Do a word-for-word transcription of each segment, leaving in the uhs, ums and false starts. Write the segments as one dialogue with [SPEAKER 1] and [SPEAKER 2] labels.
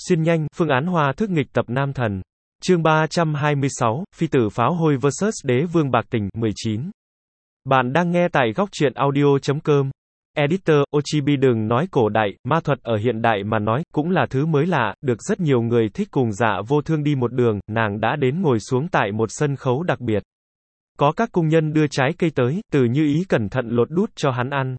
[SPEAKER 1] Xuyên nhanh, phương án hòa thức nghịch tập nam thần. Chương ba trăm hai mươi sáu, Phi tử pháo hôi versus Đế vương bạc tình, mười chín. Bạn đang nghe tại góc truyện audio chấm com. Editor, Ochibi đừng nói cổ đại, ma thuật ở hiện đại mà nói, cũng là thứ mới lạ, được rất nhiều người thích cùng Dạ Vô Thương đi một đường, nàng đã đến ngồi xuống tại một sân khấu đặc biệt. Có các cung nhân đưa trái cây tới, Từ Như Ý cẩn thận lột đút cho hắn ăn.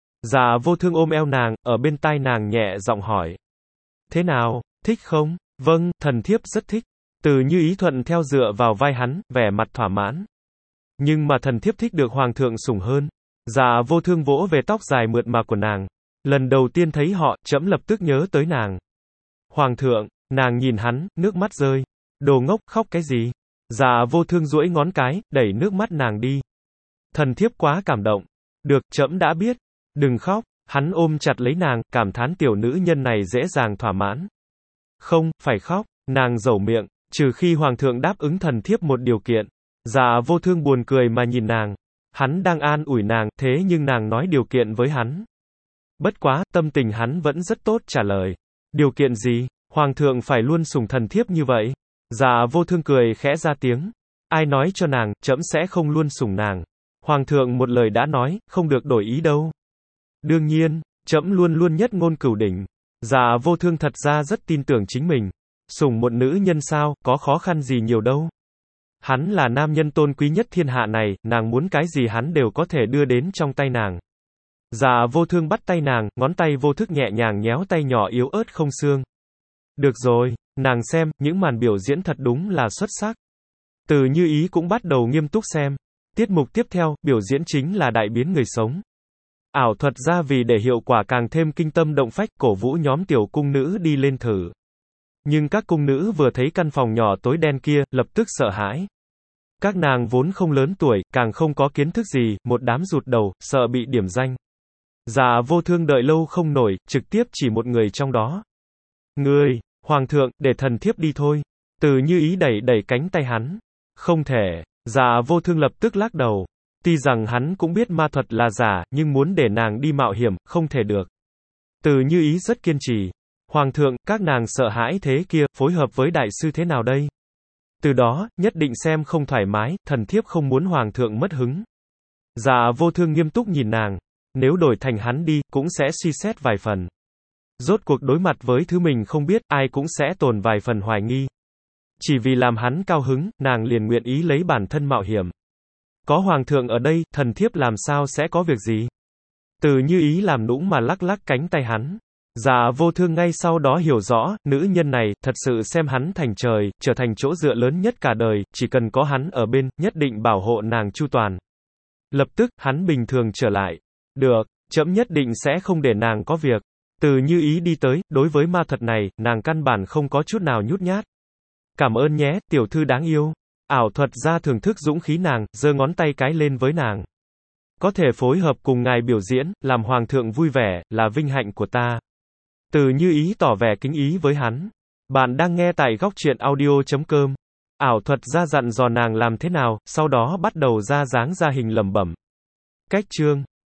[SPEAKER 1] Dạ Vô Thương ôm eo nàng, ở bên tai nàng nhẹ giọng hỏi. Thế nào, thích không? Vâng, thần thiếp rất thích. Từ Như Ý thuận theo dựa vào vai hắn, vẻ mặt thỏa mãn. Nhưng mà thần thiếp thích được hoàng thượng sủng hơn. Dạ Vô Thương vỗ về tóc dài mượt mà của nàng. Lần đầu tiên thấy họ, trẫm lập tức nhớ tới nàng. Hoàng thượng, nàng nhìn hắn, nước mắt rơi. Đồ ngốc, khóc cái gì? Dạ Vô Thương duỗi ngón cái, đẩy nước mắt nàng đi. Thần thiếp quá cảm động. Được, trẫm đã biết. Đừng khóc. Hắn ôm chặt lấy nàng, cảm thán tiểu nữ nhân này dễ dàng thỏa mãn. Không, phải khóc. Nàng dẩu miệng. Trừ khi hoàng thượng đáp ứng thần thiếp một điều kiện. Dạ Vô Thương buồn cười mà nhìn nàng. Hắn đang an ủi nàng, thế nhưng nàng nói điều kiện với hắn. Bất quá, tâm tình hắn vẫn rất tốt trả lời. Điều kiện gì? Hoàng thượng phải luôn sủng thần thiếp như vậy. Dạ Vô Thương cười khẽ ra tiếng. Ai nói cho nàng, trẫm sẽ không luôn sủng nàng. Hoàng thượng một lời đã nói, không được đổi ý đâu. Đương nhiên, trẫm luôn luôn nhất ngôn cửu đỉnh. Dạ Vô Thương thật ra rất tin tưởng chính mình. Sủng một nữ nhân sao, có khó khăn gì nhiều đâu. Hắn là nam nhân tôn quý nhất thiên hạ này, nàng muốn cái gì hắn đều có thể đưa đến trong tay nàng. Dạ Vô Thương bắt tay nàng, ngón tay vô thức nhẹ nhàng nhéo tay nhỏ yếu ớt không xương. Được rồi, nàng xem, những màn biểu diễn thật đúng là xuất sắc. Từ Như Ý cũng bắt đầu nghiêm túc xem. Tiết mục tiếp theo, biểu diễn chính là đại biến người sống. Ảo thuật ra vì để hiệu quả càng thêm kinh tâm động phách, cổ vũ nhóm tiểu cung nữ đi lên thử. Nhưng các cung nữ vừa thấy căn phòng nhỏ tối đen kia, lập tức sợ hãi. Các nàng vốn không lớn tuổi, càng không có kiến thức gì, một đám rụt đầu, sợ bị điểm danh. Dạ Vô Thương đợi lâu không nổi, trực tiếp chỉ một người trong đó. Ngươi, hoàng thượng, để thần thiếp đi thôi. Từ Như Ý đẩy đẩy cánh tay hắn. Không thể. Dạ Vô Thương lập tức lắc đầu. Tuy rằng hắn cũng biết ma thuật là giả, nhưng muốn để nàng đi mạo hiểm, không thể được. Từ Như Ý rất kiên trì. Hoàng thượng, các nàng sợ hãi thế kia, phối hợp với đại sư thế nào đây? Từ đó, nhất định xem không thoải mái, thần thiếp không muốn hoàng thượng mất hứng. Dạ Vô Thương nghiêm túc nhìn nàng. Nếu đổi thành hắn đi, cũng sẽ suy xét vài phần. Rốt cuộc đối mặt với thứ mình không biết, ai cũng sẽ tồn vài phần hoài nghi. Chỉ vì làm hắn cao hứng, nàng liền nguyện ý lấy bản thân mạo hiểm. Có hoàng thượng ở đây, thần thiếp làm sao sẽ có việc gì? Từ Như Ý làm nũng mà lắc lắc cánh tay hắn. Dạ Vô Thương ngay sau đó hiểu rõ, nữ nhân này, thật sự xem hắn thành trời, trở thành chỗ dựa lớn nhất cả đời, chỉ cần có hắn ở bên, nhất định bảo hộ nàng chu toàn. Lập tức, hắn bình thường trở lại. Được, trẫm nhất định sẽ không để nàng có việc. Từ Như Ý đi tới, đối với ma thuật này, nàng căn bản không có chút nào nhút nhát. Cảm ơn nhé, tiểu thư đáng yêu. Ảo thuật ra thưởng thức dũng khí nàng, giơ ngón tay cái lên với nàng. Có thể phối hợp cùng ngài biểu diễn, làm hoàng thượng vui vẻ, là vinh hạnh của ta. Từ Như Ý tỏ vẻ kính ý với hắn. Bạn đang nghe tại góc truyện audio chấm com. Ảo thuật ra dặn dò nàng làm thế nào, sau đó bắt đầu ra dáng ra hình lẩm bẩm. Cách chương.